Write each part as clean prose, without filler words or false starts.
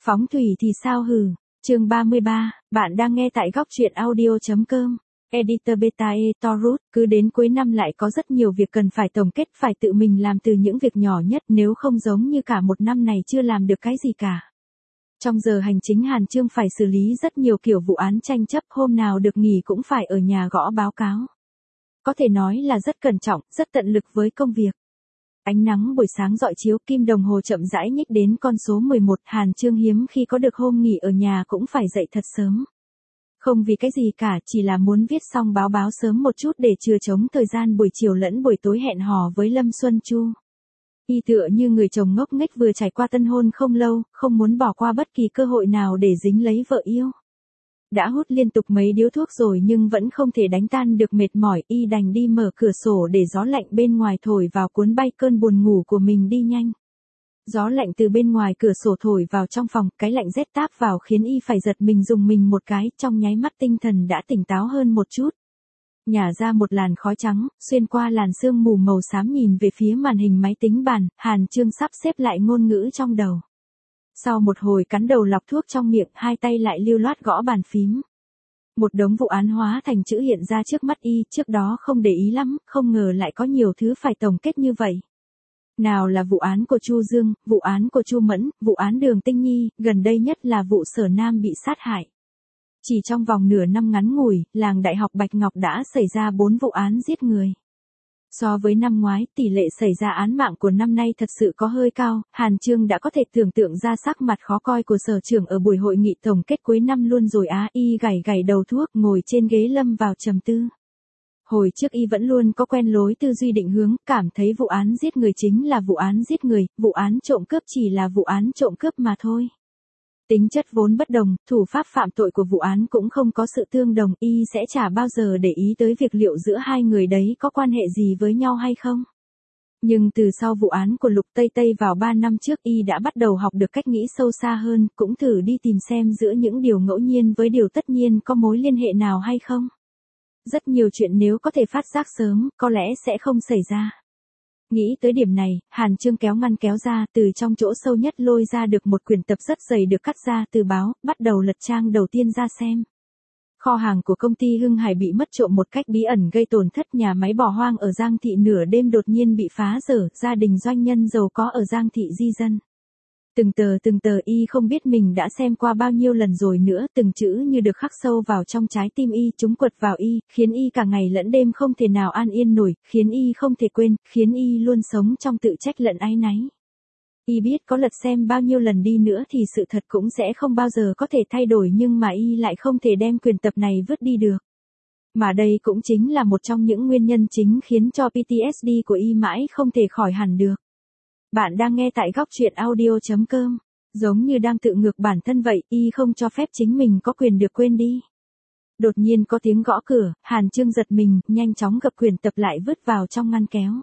Phóng thủy thì sao hừ. Chương 33, bạn đang nghe tại góc truyện audio.com. Editor Beta Torut, cứ đến cuối năm lại có rất nhiều việc cần phải tổng kết, phải tự mình làm từ những việc nhỏ nhất, nếu không giống như cả một năm này chưa làm được cái gì cả. Trong giờ hành chính Hàn Chương phải xử lý rất nhiều kiểu vụ án tranh chấp, hôm nào được nghỉ cũng phải ở nhà gõ báo cáo. Có thể nói là rất cẩn trọng, rất tận lực với công việc. Ánh nắng buổi sáng rọi chiếu, kim đồng hồ chậm rãi nhích đến con số 11, Hàn Chương hiếm khi có được hôm nghỉ ở nhà cũng phải dậy thật sớm. Không vì cái gì cả, chỉ là muốn viết xong báo báo sớm một chút để chừa trống thời gian buổi chiều lẫn buổi tối hẹn hò với Lâm Xuân Chu. Y tựa như người chồng ngốc nghếch vừa trải qua tân hôn không lâu, không muốn bỏ qua bất kỳ cơ hội nào để dính lấy vợ yêu. Đã hút liên tục mấy điếu thuốc rồi nhưng vẫn không thể đánh tan được mệt mỏi, y đành đi mở cửa sổ để gió lạnh bên ngoài thổi vào cuốn bay cơn buồn ngủ của mình đi nhanh. Gió lạnh từ bên ngoài cửa sổ thổi vào trong phòng, cái lạnh rét táp vào khiến y phải giật mình dùng mình một cái, trong nháy mắt tinh thần đã tỉnh táo hơn một chút. Nhả ra một làn khói trắng, xuyên qua làn sương mù màu xám nhìn về phía màn hình máy tính bàn, Hàn Chương sắp xếp lại ngôn ngữ trong đầu. Sau một hồi cắn đầu lọc thuốc trong miệng, hai tay lại lưu loát gõ bàn phím. Một đống vụ án hóa thành chữ hiện ra trước mắt y, trước đó không để ý lắm, không ngờ lại có nhiều thứ phải tổng kết như vậy. Nào là vụ án của Chu Dương, vụ án của Chu Mẫn, vụ án Đường Tinh Nhi, gần đây nhất là vụ Sở Nam bị sát hại. Chỉ trong vòng nửa năm ngắn ngủi, làng Đại học Bạch Ngọc đã xảy ra 4 vụ án giết người. So với năm ngoái, tỷ lệ xảy ra án mạng của năm nay thật sự có hơi cao, Hàn Chương đã có thể tưởng tượng ra sắc mặt khó coi của sở trưởng ở buổi hội nghị tổng kết cuối năm luôn rồi á. Y gảy gảy đầu thuốc, ngồi trên ghế lâm vào trầm tư. Hồi trước y vẫn luôn có quen lối tư duy định hướng, cảm thấy vụ án giết người chính là vụ án giết người, vụ án trộm cướp chỉ là vụ án trộm cướp mà thôi. Tính chất vốn bất đồng, thủ pháp phạm tội của vụ án cũng không có sự tương đồng, y sẽ chả bao giờ để ý tới việc liệu giữa hai người đấy có quan hệ gì với nhau hay không. Nhưng từ sau vụ án của Lục Tây Tây vào 3 năm trước, y đã bắt đầu học được cách nghĩ sâu xa hơn, cũng thử đi tìm xem giữa những điều ngẫu nhiên với điều tất nhiên có mối liên hệ nào hay không. Rất nhiều chuyện nếu có thể phát giác sớm, có lẽ sẽ không xảy ra. Nghĩ tới điểm này, Hàn Chương kéo ngăn kéo ra, từ trong chỗ sâu nhất lôi ra được một quyển tập rất dày được cắt ra từ báo, bắt đầu lật trang đầu tiên ra xem. Kho hàng của công ty Hưng Hải bị mất trộm một cách bí ẩn gây tổn thất, nhà máy bỏ hoang ở Giang Thị nửa đêm đột nhiên bị phá rỡ, gia đình doanh nhân giàu có ở Giang Thị di dân. Từng tờ y không biết mình đã xem qua bao nhiêu lần rồi nữa, từng chữ như được khắc sâu vào trong trái tim y, chúng quật vào y, khiến y cả ngày lẫn đêm không thể nào an yên nổi, khiến y không thể quên, khiến y luôn sống trong tự trách lẫn áy náy. Y biết có lật xem bao nhiêu lần đi nữa thì sự thật cũng sẽ không bao giờ có thể thay đổi, nhưng mà y lại không thể đem quyển tập này vứt đi được. Mà đây cũng chính là một trong những nguyên nhân chính khiến cho PTSD của y mãi không thể khỏi hẳn được. Bạn đang nghe tại góc truyện audio.com. Giống như đang tự ngược bản thân vậy, y không cho phép chính mình có quyền được quên đi. Đột nhiên có tiếng gõ cửa, Hàn Chương giật mình, nhanh chóng gập quyển tập lại vứt vào trong ngăn kéo.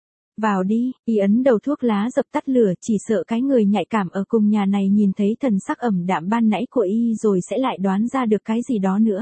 Vào đi, y ấn đầu thuốc lá dập tắt lửa, chỉ sợ cái người nhạy cảm ở cùng nhà này nhìn thấy thần sắc ẩm đạm ban nãy của y rồi sẽ lại đoán ra được cái gì đó nữa.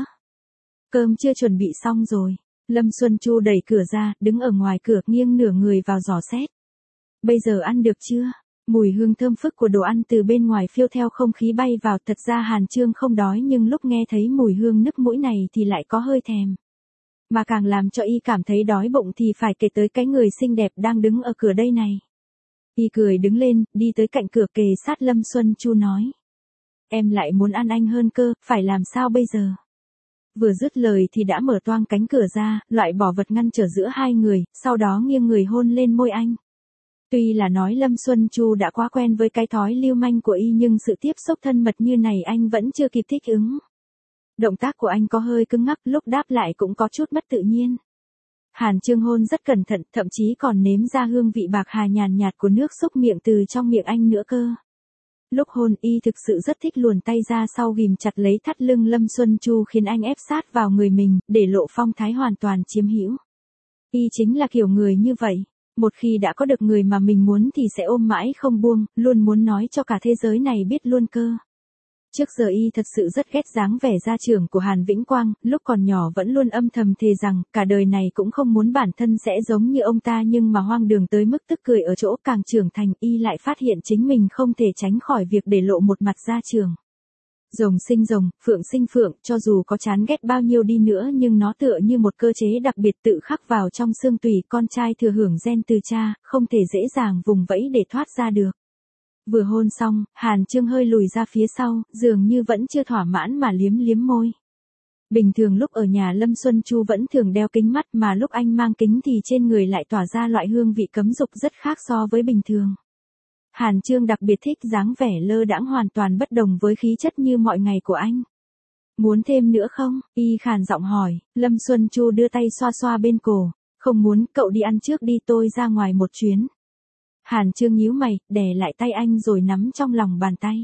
Cơm chưa chuẩn bị xong rồi. Lâm Xuân Chu đẩy cửa ra, đứng ở ngoài cửa nghiêng nửa người vào dò xét. Bây giờ ăn được chưa? Mùi hương thơm phức của đồ ăn từ bên ngoài phiêu theo không khí bay vào, thật ra Hàn Chương không đói nhưng lúc nghe thấy mùi hương nức mũi này thì lại có hơi thèm. Mà càng làm cho y cảm thấy đói bụng thì phải kể tới cái người xinh đẹp đang đứng ở cửa đây này. Y cười đứng lên, đi tới cạnh cửa kề sát Lâm Xuân Chu nói. Em lại muốn ăn anh hơn cơ, phải làm sao bây giờ? Vừa dứt lời thì đã mở toang cánh cửa ra, loại bỏ vật ngăn trở giữa hai người, sau đó nghiêng người hôn lên môi anh. Tuy là nói Lâm Xuân Chu đã quá quen với cái thói lưu manh của y nhưng sự tiếp xúc thân mật như này anh vẫn chưa kịp thích ứng. Động tác của anh có hơi cứng ngắc, lúc đáp lại cũng có chút mất tự nhiên. Hàn Chương hôn rất cẩn thận, thậm chí còn nếm ra hương vị bạc hà nhàn nhạt của nước xúc miệng từ trong miệng anh nữa cơ. Lúc hôn y thực sự rất thích luồn tay ra sau ghìm chặt lấy thắt lưng Lâm Xuân Chu khiến anh ép sát vào người mình, để lộ phong thái hoàn toàn chiếm hữu. Y chính là kiểu người như vậy. Một khi đã có được người mà mình muốn thì sẽ ôm mãi không buông, luôn muốn nói cho cả thế giới này biết luôn cơ. Trước giờ y thật sự rất ghét dáng vẻ gia trưởng của Hàn Vĩnh Quang, lúc còn nhỏ vẫn luôn âm thầm thề rằng, cả đời này cũng không muốn bản thân sẽ giống như ông ta, nhưng mà hoang đường tới mức tức cười ở chỗ càng trưởng thành y lại phát hiện chính mình không thể tránh khỏi việc để lộ một mặt gia trưởng. Rồng sinh rồng, phượng sinh phượng, cho dù có chán ghét bao nhiêu đi nữa nhưng nó tựa như một cơ chế đặc biệt tự khắc vào trong xương tủy, con trai thừa hưởng gen từ cha, không thể dễ dàng vùng vẫy để thoát ra được. Vừa hôn xong, Hàn Chương hơi lùi ra phía sau, dường như vẫn chưa thỏa mãn mà liếm liếm môi. Bình thường lúc ở nhà Lâm Xuân Chu vẫn thường đeo kính mắt, mà lúc anh mang kính thì trên người lại tỏa ra loại hương vị cấm dục rất khác so với bình thường. Hàn Chương đặc biệt thích dáng vẻ lơ đãng hoàn toàn bất đồng với khí chất như mọi ngày của anh. Muốn thêm nữa không? Y khàn giọng hỏi. Lâm Xuân Chu đưa tay xoa xoa bên cổ. Không muốn, cậu đi ăn trước đi, tôi ra ngoài một chuyến. Hàn Chương nhíu mày, đè lại tay anh rồi nắm trong lòng bàn tay.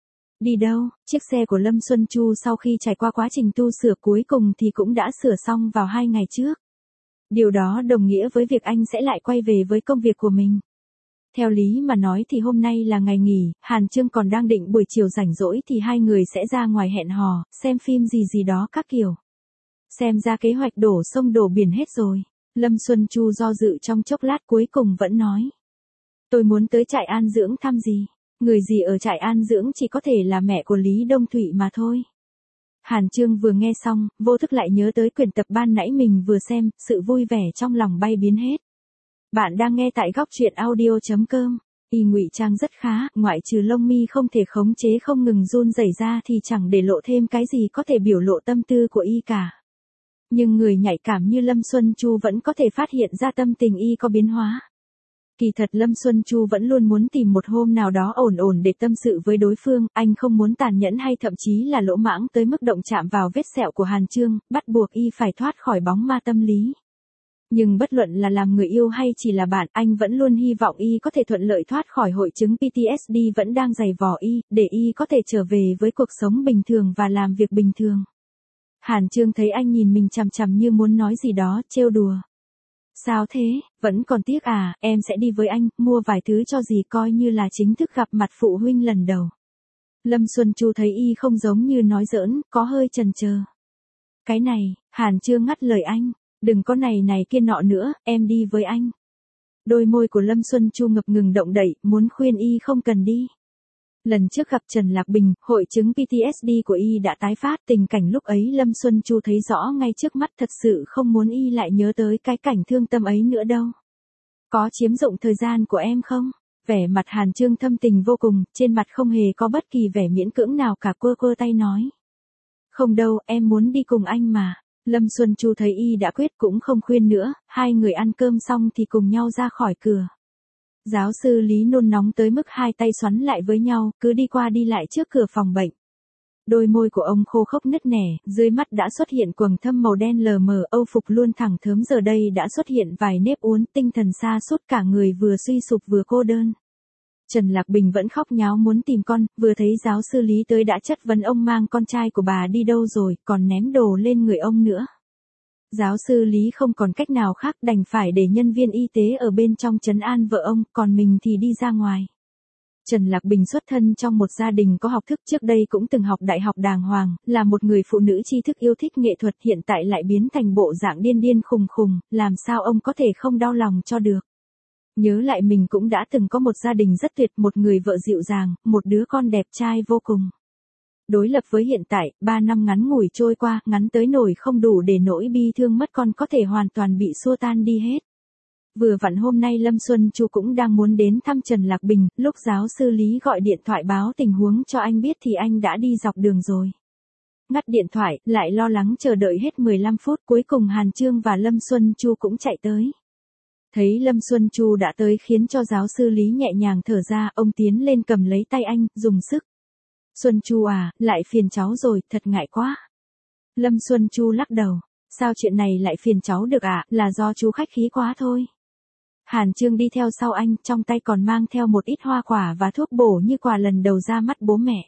Đi đâu? Chiếc xe của Lâm Xuân Chu sau khi trải qua quá trình tu sửa cuối cùng thì cũng đã sửa xong vào 2 ngày trước. Điều đó đồng nghĩa với việc anh sẽ lại quay về với công việc của mình. Theo lý mà nói thì hôm nay là ngày nghỉ, Hàn Chương còn đang định buổi chiều rảnh rỗi thì hai người sẽ ra ngoài hẹn hò, xem phim gì đó các kiểu. Xem ra kế hoạch đổ sông đổ biển hết rồi. Lâm Xuân Chu do dự trong chốc lát cuối cùng vẫn nói. Tôi muốn tới trại an dưỡng thăm gì. Người gì ở trại an dưỡng chỉ có thể là mẹ của Lý Đông Thụy mà thôi. Hàn Chương vừa nghe xong, vô thức lại nhớ tới quyển tập ban nãy mình vừa xem, sự vui vẻ trong lòng bay biến hết. Bạn đang nghe tại góc truyện audio.com. Y ngụy trang rất khá, ngoại trừ lông mi không thể khống chế không ngừng run rẩy ra thì chẳng để lộ thêm cái gì có thể biểu lộ tâm tư của y cả. Nhưng người nhạy cảm như Lâm Xuân Chu vẫn có thể phát hiện ra tâm tình y có biến hóa. Kỳ thật Lâm Xuân Chu vẫn luôn muốn tìm một hôm nào đó ổn để tâm sự với đối phương, anh không muốn tàn nhẫn hay thậm chí là lỗ mãng tới mức động chạm vào vết sẹo của Hàn Chương, bắt buộc y phải thoát khỏi bóng ma tâm lý. Nhưng bất luận là làm người yêu hay chỉ là bạn, anh vẫn luôn hy vọng y có thể thuận lợi thoát khỏi hội chứng PTSD vẫn đang dày vò y, để y có thể trở về với cuộc sống bình thường và làm việc bình thường. Hàn Chương thấy anh nhìn mình chằm chằm như muốn nói gì đó, trêu đùa. Sao thế, vẫn còn tiếc à, em sẽ đi với anh, mua vài thứ cho dì coi như là chính thức gặp mặt phụ huynh lần đầu. Lâm Xuân Chu thấy y không giống như nói giỡn, có hơi chần chờ. Cái này, Hàn Chương ngắt lời anh, đừng có này kia nọ nữa, em đi với anh. Đôi môi của Lâm Xuân Chu ngập ngừng động đậy, muốn khuyên y không cần đi. Lần trước gặp Trần Lạc Bình, hội chứng PTSD của y đã tái phát, tình cảnh lúc ấy Lâm Xuân Chu thấy rõ ngay trước mắt, thật sự không muốn y lại nhớ tới cái cảnh thương tâm ấy nữa đâu. Có chiếm dụng thời gian của em không? Vẻ mặt Hàn Chương thâm tình vô cùng, trên mặt không hề có bất kỳ vẻ miễn cưỡng nào cả, quơ tay nói. Không đâu, em muốn đi cùng anh mà. Lâm Xuân Chu thấy y đã quyết cũng không khuyên nữa, hai người ăn cơm xong thì cùng nhau ra khỏi cửa. Giáo sư Lý nôn nóng tới mức hai tay xoắn lại với nhau, cứ đi qua đi lại trước cửa phòng bệnh. Đôi môi của ông khô khốc nứt nẻ, dưới mắt đã xuất hiện quầng thâm màu đen lờ mờ, âu phục luôn thẳng thớm giờ đây đã xuất hiện vài nếp uốn, tinh thần sa sút, cả người vừa suy sụp vừa cô đơn. Trần Lạc Bình vẫn khóc nháo muốn tìm con, vừa thấy giáo sư Lý tới đã chất vấn ông mang con trai của bà đi đâu rồi, còn ném đồ lên người ông nữa. Giáo sư Lý không còn cách nào khác, đành phải để nhân viên y tế ở bên trong trấn an vợ ông, còn mình thì đi ra ngoài. Trần Lạc Bình xuất thân trong một gia đình có học thức, trước đây cũng từng học đại học đàng hoàng, là một người phụ nữ tri thức yêu thích nghệ thuật, hiện tại lại biến thành bộ dạng điên khùng, làm sao ông có thể không đau lòng cho được. Nhớ lại mình cũng đã từng có một gia đình rất tuyệt, một người vợ dịu dàng, một đứa con đẹp trai vô cùng. Đối lập với hiện tại, 3 năm ngắn ngủi trôi qua, ngắn tới nổi không đủ để nỗi bi thương mất con có thể hoàn toàn bị xua tan đi hết. Vừa vặn hôm nay Lâm Xuân Chu cũng đang muốn đến thăm Trần Lạc Bình, lúc giáo sư Lý gọi điện thoại báo tình huống cho anh biết thì anh đã đi dọc đường rồi. Ngắt điện thoại, lại lo lắng chờ đợi hết 15 phút, cuối cùng Hàn Chương và Lâm Xuân Chu cũng chạy tới. Thấy Lâm Xuân Chu đã tới khiến cho giáo sư Lý nhẹ nhàng thở ra, ông tiến lên cầm lấy tay anh, dùng sức. Xuân Chu à, lại phiền cháu rồi, thật ngại quá. Lâm Xuân Chu lắc đầu, sao chuyện này lại phiền cháu được ạ, là do chú khách khí quá thôi. Hàn Chương đi theo sau anh, trong tay còn mang theo một ít hoa quả và thuốc bổ như quà lần đầu ra mắt bố mẹ.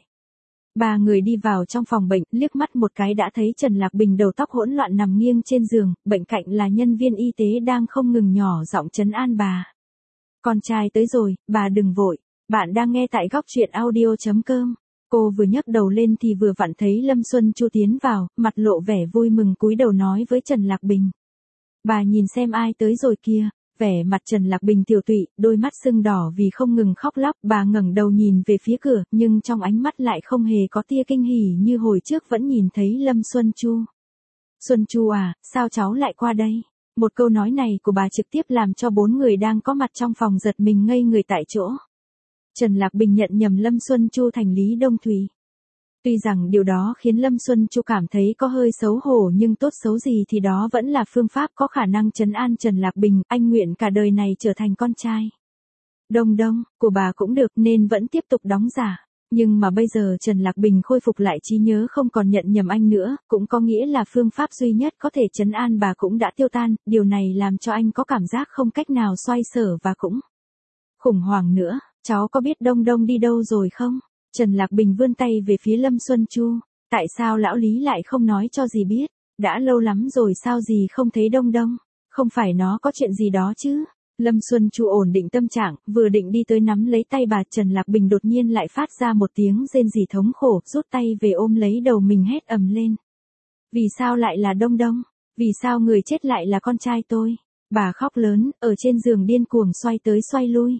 Ba người đi vào trong phòng bệnh, liếc mắt một cái đã thấy Trần Lạc Bình đầu tóc hỗn loạn nằm nghiêng trên giường, bên cạnh là nhân viên y tế đang không ngừng nhỏ giọng trấn an bà. Con trai tới rồi, bà đừng vội, bạn đang nghe tại góc truyện audio.com. Cô vừa nhấc đầu lên thì vừa vặn thấy Lâm Xuân Chu tiến vào, mặt lộ vẻ vui mừng cúi đầu nói với Trần Lạc Bình. Bà nhìn xem ai tới rồi kia. Vẻ mặt Trần Lạc Bình tiểu tụy, đôi mắt sưng đỏ vì không ngừng khóc lóc, bà ngẩng đầu nhìn về phía cửa, nhưng trong ánh mắt lại không hề có tia kinh hỉ như hồi trước vẫn nhìn thấy Lâm Xuân Chu. Xuân Chu à, sao cháu lại qua đây? Một câu nói này của bà trực tiếp làm cho 4 người đang có mặt trong phòng giật mình ngây người tại chỗ. Trần Lạc Bình nhận nhầm Lâm Xuân Chu thành Lý Đông Thùy. Tuy rằng điều đó khiến Lâm Xuân Chu cảm thấy có hơi xấu hổ nhưng tốt xấu gì thì đó vẫn là phương pháp có khả năng trấn an Trần Lạc Bình, anh nguyện cả đời này trở thành con trai. Đông đông, của bà cũng được nên vẫn tiếp tục đóng giả. Nhưng mà bây giờ Trần Lạc Bình khôi phục lại trí nhớ không còn nhận nhầm anh nữa, cũng có nghĩa là phương pháp duy nhất có thể trấn an bà cũng đã tiêu tan, điều này làm cho anh có cảm giác không cách nào xoay sở và cũng khủng hoảng nữa. Cháu có biết Đông Đông đi đâu rồi không? Trần Lạc Bình vươn tay về phía Lâm Xuân Chu. Tại sao lão Lý lại không nói cho dì biết? Đã lâu lắm rồi sao dì không thấy Đông Đông? Không phải nó có chuyện gì đó chứ? Lâm Xuân Chu ổn định tâm trạng, vừa định đi tới nắm lấy tay bà, Trần Lạc Bình đột nhiên lại phát ra một tiếng rên rỉ thống khổ, rút tay về ôm lấy đầu mình hét ầm lên. Vì sao lại là Đông Đông? Vì sao người chết lại là con trai tôi? Bà khóc lớn, ở trên giường điên cuồng xoay tới xoay lui.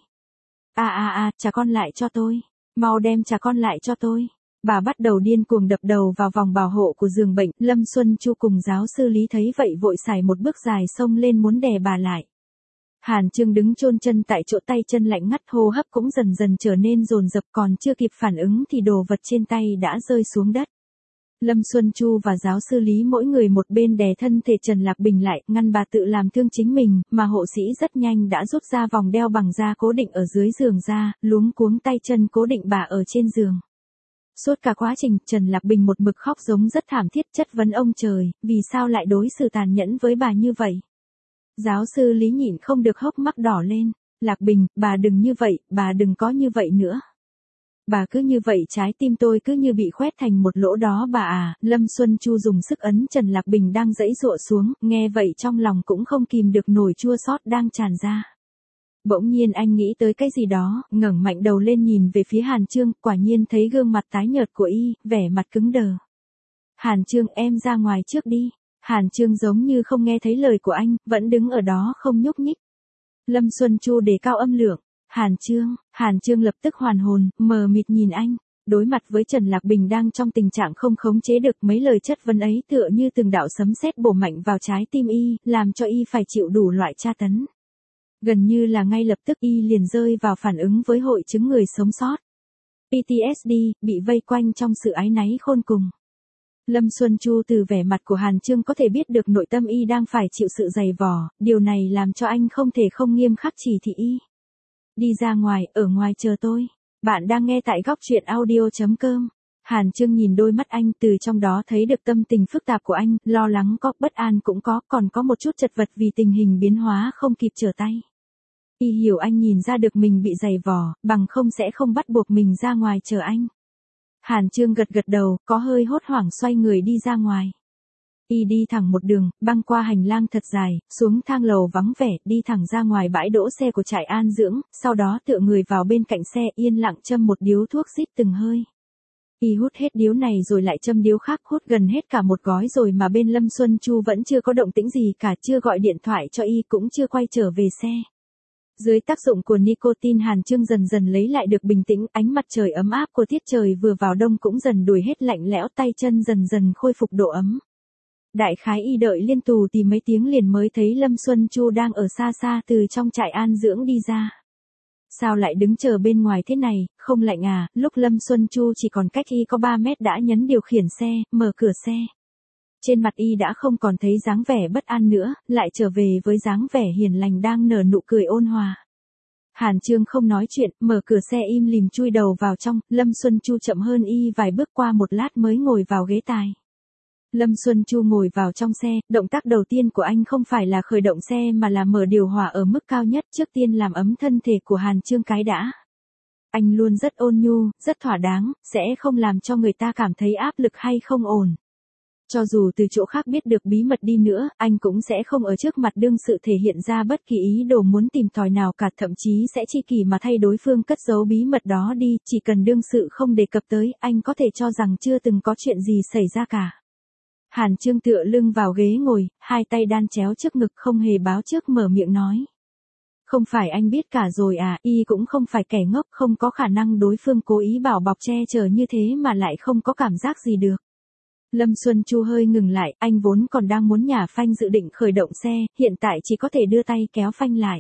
Trả con lại cho tôi. Mau đem trả con lại cho tôi. Bà bắt đầu điên cuồng đập đầu vào vòng bảo hộ của giường bệnh. Lâm Xuân Chu cùng giáo sư Lý thấy vậy vội xài một bước dài xông lên muốn đè bà lại. Hàn Chương đứng chôn chân tại chỗ, tay chân lạnh ngắt, hô hấp cũng dần dần trở nên dồn dập, còn chưa kịp phản ứng thì đồ vật trên tay đã rơi xuống đất. Lâm Xuân Chu và giáo sư Lý mỗi người một bên đè thân thể Trần Lạc Bình lại, ngăn bà tự làm thương chính mình, mà hộ sĩ rất nhanh đã rút ra vòng đeo bằng da cố định ở dưới giường ra, luống cuống tay chân cố định bà ở trên giường. Suốt cả quá trình, Trần Lạc Bình một mực khóc giống rất thảm thiết, chất vấn ông trời, vì sao lại đối xử tàn nhẫn với bà như vậy? Giáo sư Lý nhịn không được hốc mắt đỏ lên. Lạc Bình, bà đừng như vậy, bà đừng có như vậy nữa. Bà cứ như vậy trái tim tôi cứ như bị khoét thành một lỗ đó bà à. Lâm Xuân Chu dùng sức ấn Trần Lạc Bình đang giãy giụa xuống, nghe vậy trong lòng cũng không kìm được nổi chua xót đang tràn ra. Bỗng nhiên anh nghĩ tới cái gì đó, ngẩng mạnh đầu lên nhìn về phía Hàn Chương, quả nhiên thấy gương mặt tái nhợt của y, vẻ mặt cứng đờ. Hàn Chương, em ra ngoài trước đi. Hàn Chương giống như không nghe thấy lời của anh, vẫn đứng ở đó không nhúc nhích. Lâm Xuân Chu đề cao âm lượng. Hàn Chương lập tức hoàn hồn, mờ mịt nhìn anh. Đối mặt với Trần Lạc Bình đang trong tình trạng không khống chế được, mấy lời chất vấn ấy tựa như từng đạo sấm sét bổ mạnh vào trái tim y, làm cho y phải chịu đủ loại tra tấn. Gần như là ngay lập tức y liền rơi vào phản ứng với hội chứng người sống sót. PTSD, bị vây quanh trong sự áy náy khôn cùng. Lâm Xuân Chu từ vẻ mặt của Hàn Chương có thể biết được nội tâm y đang phải chịu sự dày vò, điều này làm cho anh không thể không nghiêm khắc chỉ thị y. Đi ra ngoài, ở ngoài chờ tôi. Bạn đang nghe tại góc truyện audio.com. Hàn Chương nhìn đôi mắt anh, từ trong đó thấy được tâm tình phức tạp của anh, lo lắng có, bất an cũng có, còn có một chút chật vật vì tình hình biến hóa không kịp trở tay. Y hiểu anh nhìn ra được mình bị dày vò, bằng không sẽ không bắt buộc mình ra ngoài chờ anh. Hàn Chương gật gật đầu, có hơi hốt hoảng xoay người đi ra ngoài. Y đi thẳng một đường, băng qua hành lang thật dài, xuống thang lầu vắng vẻ, đi thẳng ra ngoài bãi đỗ xe của trại an dưỡng, sau đó tựa người vào bên cạnh xe, yên lặng châm một điếu thuốc rít từng hơi. Y hút hết điếu này rồi lại châm điếu khác, hút gần hết cả một gói rồi mà bên Lâm Xuân Chu vẫn chưa có động tĩnh gì cả, chưa gọi điện thoại cho Y cũng chưa quay trở về xe. Dưới tác dụng của nicotine, Hàn Chương dần dần lấy lại được bình tĩnh, ánh mặt trời ấm áp của tiết trời vừa vào đông cũng dần đuổi hết lạnh lẽo, tay chân dần dần khôi phục độ ấm. Đại khái Y đợi liên tù thì mấy tiếng liền mới thấy Lâm Xuân Chu đang ở xa xa từ trong trại an dưỡng đi ra. Sao lại đứng chờ bên ngoài thế này, không lạnh à? Lúc Lâm Xuân Chu chỉ còn cách Y có 3 mét đã nhấn điều khiển xe, mở cửa xe. Trên mặt Y đã không còn thấy dáng vẻ bất an nữa, lại trở về với dáng vẻ hiền lành đang nở nụ cười ôn hòa. Hàn Chương không nói chuyện, mở cửa xe im lìm chui đầu vào trong, Lâm Xuân Chu chậm hơn Y vài bước, qua một lát mới ngồi vào ghế tài. Lâm Xuân Chu ngồi vào trong xe, động tác đầu tiên của anh không phải là khởi động xe mà là mở điều hòa ở mức cao nhất, trước tiên làm ấm thân thể của Hàn Chương cái đã. Anh luôn rất ôn nhu, rất thỏa đáng, sẽ không làm cho người ta cảm thấy áp lực hay không ổn. Cho dù từ chỗ khác biết được bí mật đi nữa, anh cũng sẽ không ở trước mặt đương sự thể hiện ra bất kỳ ý đồ muốn tìm tòi nào cả, thậm chí sẽ chi kỷ mà thay đối phương cất giấu bí mật đó đi, chỉ cần đương sự không đề cập tới, anh có thể cho rằng chưa từng có chuyện gì xảy ra cả. Hàn Chương tựa lưng vào ghế ngồi, hai tay đan chéo trước ngực không hề báo trước mở miệng nói. Không phải anh biết cả rồi à, y cũng không phải kẻ ngốc, không có khả năng đối phương cố ý bảo bọc che chở như thế mà lại không có cảm giác gì được. Lâm Xuân Chu hơi ngừng lại, anh vốn còn đang muốn nhả phanh dự định khởi động xe, hiện tại chỉ có thể đưa tay kéo phanh lại.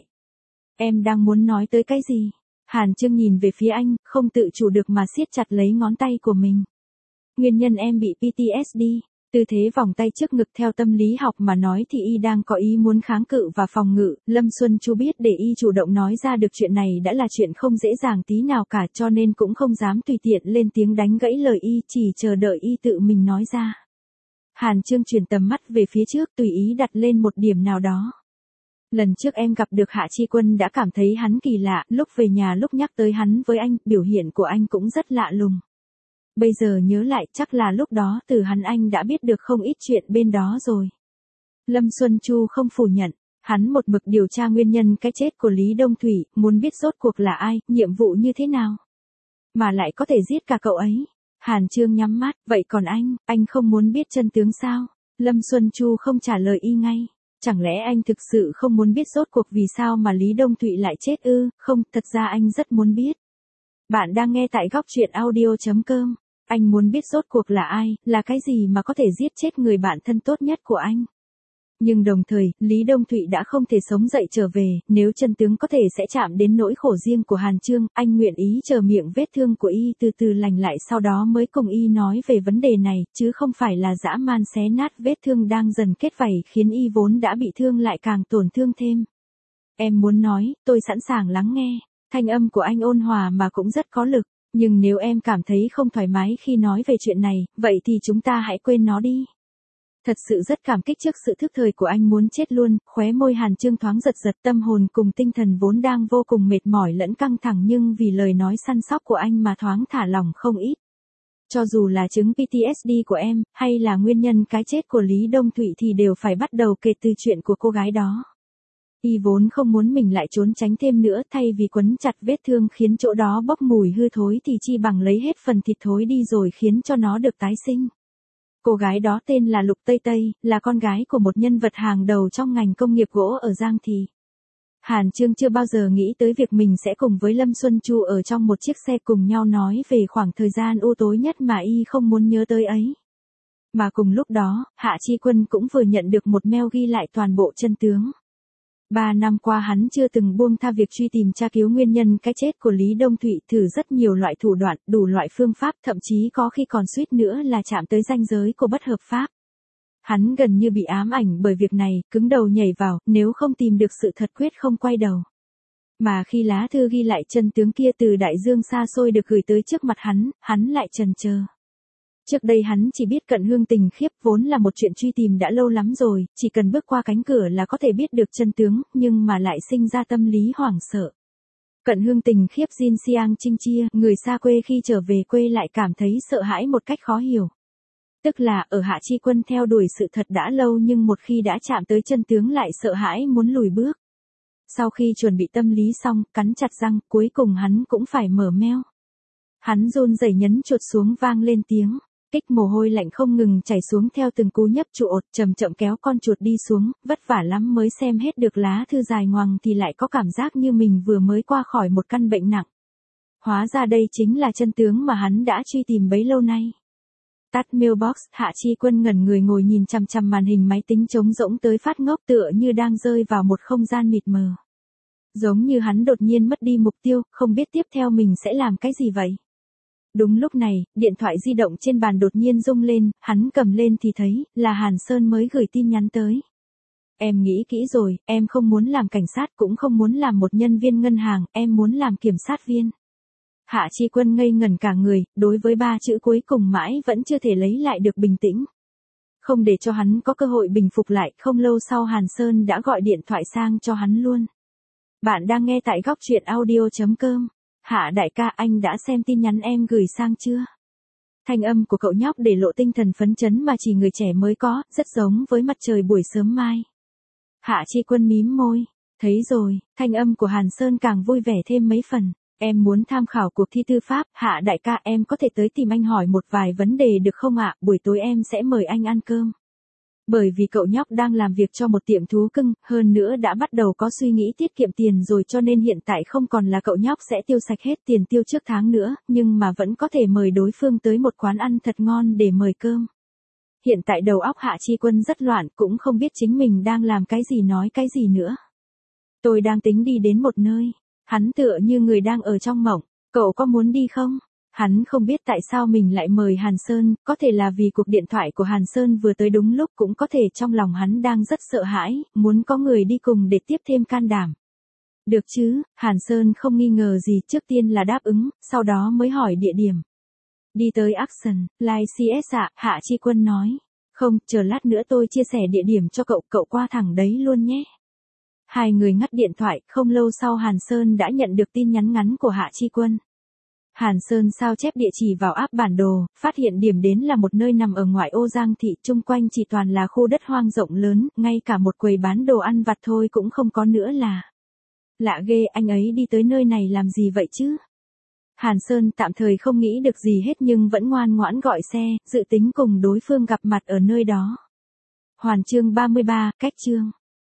Em đang muốn nói tới cái gì? Hàn Chương nhìn về phía anh, không tự chủ được mà siết chặt lấy ngón tay của mình. Nguyên nhân em bị PTSD. Tư thế vòng tay trước ngực theo tâm lý học mà nói thì y đang có ý muốn kháng cự và phòng ngự, Lâm Xuân Chu biết để y chủ động nói ra được chuyện này đã là chuyện không dễ dàng tí nào cả, cho nên cũng không dám tùy tiện lên tiếng đánh gãy lời y, chỉ chờ đợi y tự mình nói ra. Hàn Chương chuyển tầm mắt về phía trước, tùy ý đặt lên một điểm nào đó. Lần trước em gặp được Hạ Chi Quân đã cảm thấy hắn kỳ lạ, lúc về nhà lúc nhắc tới hắn với anh, biểu hiện của anh cũng rất lạ lùng. Bây giờ nhớ lại chắc là lúc đó từ hắn anh đã biết được không ít chuyện bên đó rồi. Lâm Xuân Chu không phủ nhận, hắn một mực điều tra nguyên nhân cái chết của Lý Đông Thủy, muốn biết rốt cuộc là ai, nhiệm vụ như thế nào. Mà lại có thể giết cả cậu ấy. Hàn Chương nhắm mắt, vậy còn anh không muốn biết chân tướng sao? Lâm Xuân Chu không trả lời y ngay. Chẳng lẽ anh thực sự không muốn biết rốt cuộc vì sao mà Lý Đông Thụy lại chết ư? Không, thật ra anh rất muốn biết. Bạn đang nghe tại góc truyện audio.com. Anh muốn biết rốt cuộc là ai, là cái gì mà có thể giết chết người bạn thân tốt nhất của anh. Nhưng đồng thời, Lý Đông Thụy đã không thể sống dậy trở về, nếu chân tướng có thể sẽ chạm đến nỗi khổ riêng của Hàn Chương, anh nguyện ý chờ miệng vết thương của y từ từ lành lại sau đó mới cùng y nói về vấn đề này, chứ không phải là dã man xé nát vết thương đang dần kết vảy khiến y vốn đã bị thương lại càng tổn thương thêm. Em muốn nói, tôi sẵn sàng lắng nghe, thanh âm của anh ôn hòa mà cũng rất có lực, nhưng nếu em cảm thấy không thoải mái khi nói về chuyện này, vậy thì chúng ta hãy quên nó đi. Thật sự rất cảm kích trước sự thức thời của anh muốn chết luôn, khóe môi Hàn Chương thoáng giật giật, tâm hồn cùng tinh thần vốn đang vô cùng mệt mỏi lẫn căng thẳng nhưng vì lời nói săn sóc của anh mà thoáng thả lỏng không ít. Cho dù là chứng PTSD của em, hay là nguyên nhân cái chết của Lý Đông Thụy thì đều phải bắt đầu kể từ chuyện của cô gái đó. Y vốn không muốn mình lại trốn tránh thêm nữa, thay vì quấn chặt vết thương khiến chỗ đó bốc mùi hư thối thì chi bằng lấy hết phần thịt thối đi rồi khiến cho nó được tái sinh. Cô gái đó tên là Lục Tây Tây, là con gái của một nhân vật hàng đầu trong ngành công nghiệp gỗ ở Giang Thị. Hàn Chương chưa bao giờ nghĩ tới việc mình sẽ cùng với Lâm Xuân Chu ở trong một chiếc xe cùng nhau nói về khoảng thời gian u tối nhất mà y không muốn nhớ tới ấy. Mà cùng lúc đó, Hạ Chi Quân cũng vừa nhận được một mail ghi lại toàn bộ chân tướng. 3 năm qua hắn chưa từng buông tha việc truy tìm tra cứu nguyên nhân cái chết của Lý Đông Thụy, thử rất nhiều loại thủ đoạn, đủ loại phương pháp, thậm chí có khi còn suýt nữa là chạm tới ranh giới của bất hợp pháp. Hắn gần như bị ám ảnh bởi việc này, cứng đầu nhảy vào, nếu không tìm được sự thật quyết không quay đầu. Mà khi lá thư ghi lại chân tướng kia từ đại dương xa xôi được gửi tới trước mặt hắn lại chần chờ. Trước đây hắn chỉ biết Cận Hương Tình Khiếp vốn là một chuyện truy tìm đã lâu lắm rồi, chỉ cần bước qua cánh cửa là có thể biết được chân tướng, nhưng mà lại sinh ra tâm lý hoảng sợ. Cận Hương Tình Khiếp Jin Siang Trinh Chia, người xa quê khi trở về quê lại cảm thấy sợ hãi một cách khó hiểu. Tức là ở Hạ Chi Quân theo đuổi sự thật đã lâu nhưng một khi đã chạm tới chân tướng lại sợ hãi muốn lùi bước. Sau khi chuẩn bị tâm lý xong, cắn chặt răng, cuối cùng hắn cũng phải mở mail. Hắn run rẩy nhấn chuột xuống vang lên tiếng. Kích mồ hôi lạnh không ngừng chảy xuống theo từng cú nhấp chuột, chậm chậm kéo con chuột đi xuống, vất vả lắm mới xem hết được lá thư dài ngoằng thì lại có cảm giác như mình vừa mới qua khỏi một căn bệnh nặng. Hóa ra đây chính là chân tướng mà hắn đã truy tìm bấy lâu nay. Tắt mailbox, Hạ Chi Quân ngẩn người ngồi nhìn chằm chằm màn hình máy tính trống rỗng tới phát ngốc tựa như đang rơi vào một không gian mịt mờ. Giống như hắn đột nhiên mất đi mục tiêu, không biết tiếp theo mình sẽ làm cái gì vậy. Đúng lúc này, điện thoại di động trên bàn đột nhiên rung lên, hắn cầm lên thì thấy, là Hàn Sơn mới gửi tin nhắn tới. Em nghĩ kỹ rồi, em không muốn làm cảnh sát cũng không muốn làm một nhân viên ngân hàng, em muốn làm kiểm sát viên. Hạ Chi Quân ngây ngẩn cả người, đối với 3 chữ cuối cùng mãi vẫn chưa thể lấy lại được bình tĩnh. Không để cho hắn có cơ hội bình phục lại, không lâu sau Hàn Sơn đã gọi điện thoại sang cho hắn luôn. Bạn đang nghe tại góc truyện audio.com. Hạ đại ca, anh đã xem tin nhắn em gửi sang chưa? Thanh âm của cậu nhóc để lộ tinh thần phấn chấn mà chỉ người trẻ mới có, rất giống với mặt trời buổi sớm mai. Hạ Chi Quân mím môi. Thấy rồi, thanh âm của Hàn Sơn càng vui vẻ thêm mấy phần. Em muốn tham khảo cuộc thi tư pháp, Hạ đại ca em có thể tới tìm anh hỏi một vài vấn đề được không ạ, buổi tối em sẽ mời anh ăn cơm. Bởi vì cậu nhóc đang làm việc cho một tiệm thú cưng, hơn nữa đã bắt đầu có suy nghĩ tiết kiệm tiền rồi cho nên hiện tại không còn là cậu nhóc sẽ tiêu sạch hết tiền tiêu trước tháng nữa, nhưng mà vẫn có thể mời đối phương tới một quán ăn thật ngon để mời cơm. Hiện tại đầu óc Hạ Chi Quân rất loạn, cũng không biết chính mình đang làm cái gì nói cái gì nữa. Tôi đang tính đi đến một nơi. Hắn tựa như người đang ở trong mộng. Cậu có muốn đi không? Hắn không biết tại sao mình lại mời Hàn Sơn, có thể là vì cuộc điện thoại của Hàn Sơn vừa tới đúng lúc, cũng có thể trong lòng hắn đang rất sợ hãi, muốn có người đi cùng để tiếp thêm can đảm. Được chứ, Hàn Sơn không nghi ngờ gì, trước tiên là đáp ứng, sau đó mới hỏi địa điểm. Đi tới Action, Lai CS ạ, Hạ Chi Quân nói. Không, chờ lát nữa tôi chia sẻ địa điểm cho cậu qua thẳng đấy luôn nhé. Hai người ngắt điện thoại, không lâu sau Hàn Sơn đã nhận được tin nhắn ngắn của Hạ Chi Quân. Hàn Sơn sao chép địa chỉ vào app bản đồ, phát hiện điểm đến là một nơi nằm ở ngoại ô Giang Thị, chung quanh chỉ toàn là khu đất hoang rộng lớn, ngay cả một quầy bán đồ ăn vặt thôi cũng không có nữa là. Lạ ghê, anh ấy đi tới nơi này làm gì vậy chứ? Hàn Sơn tạm thời không nghĩ được gì hết nhưng vẫn ngoan ngoãn gọi xe, dự tính cùng đối phương gặp mặt ở nơi đó. Hoàn chương 33, cách chương.